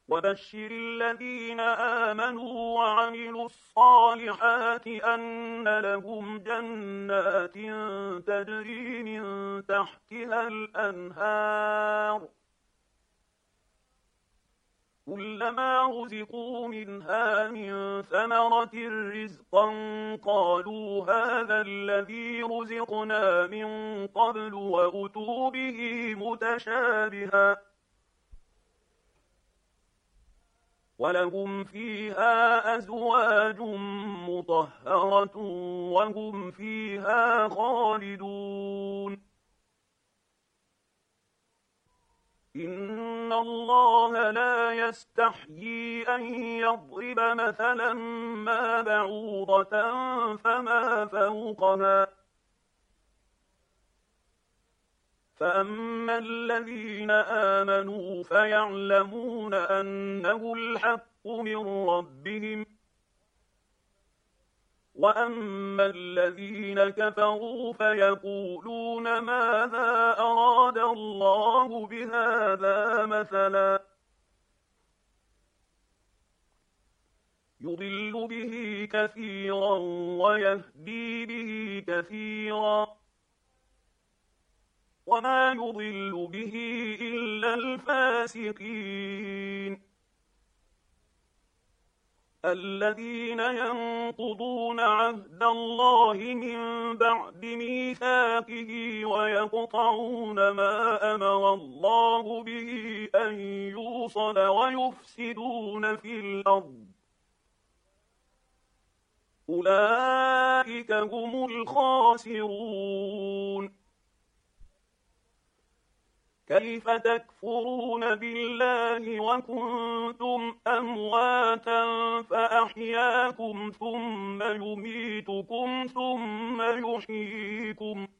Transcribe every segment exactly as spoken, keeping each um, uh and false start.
وبشر الذين آمنوا وعملوا الصالحات أن لهم جنات تجري من تحتها الأنهار كلما رزقوا منها من ثمرة رزقا قالوا هذا الذي رزقنا من قبل وأتوا به متشابها ولهم فيها أزواج مطهرة وهم فيها خالدون إن الله لا يستحيي أن يضرب مثلا ما بعوضة فما فوقها فأما الذين آمنوا فيعلمون أنه الحق من ربهم وأما الذين كفروا فيقولون ماذا أراد الله بهذا مثلا يضل به كثيرا ويهدي به كثيرا وما يضل به إلا الفاسقين الذين ينقضون عهد الله من بعد ميثاقه ويقطعون ما أمر الله به أن يوصل ويفسدون في الأرض أولئك هم الخاسرون كيف تكفرون بالله وكنتم أمواتا فأحياكم ثم يميتكم ثم يحييكم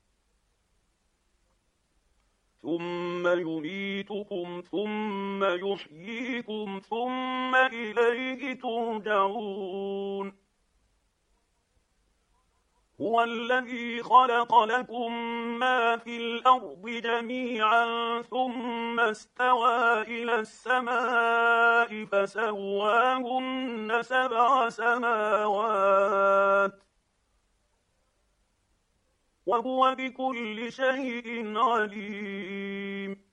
ثم يميتكم ثم يحييكم ثم إليه ترجعون هو الذي خلق لكم ما في الأرض جميعا ثم استوى إلى السماء فسواهن سبع سماوات وهو بكل شيء عليم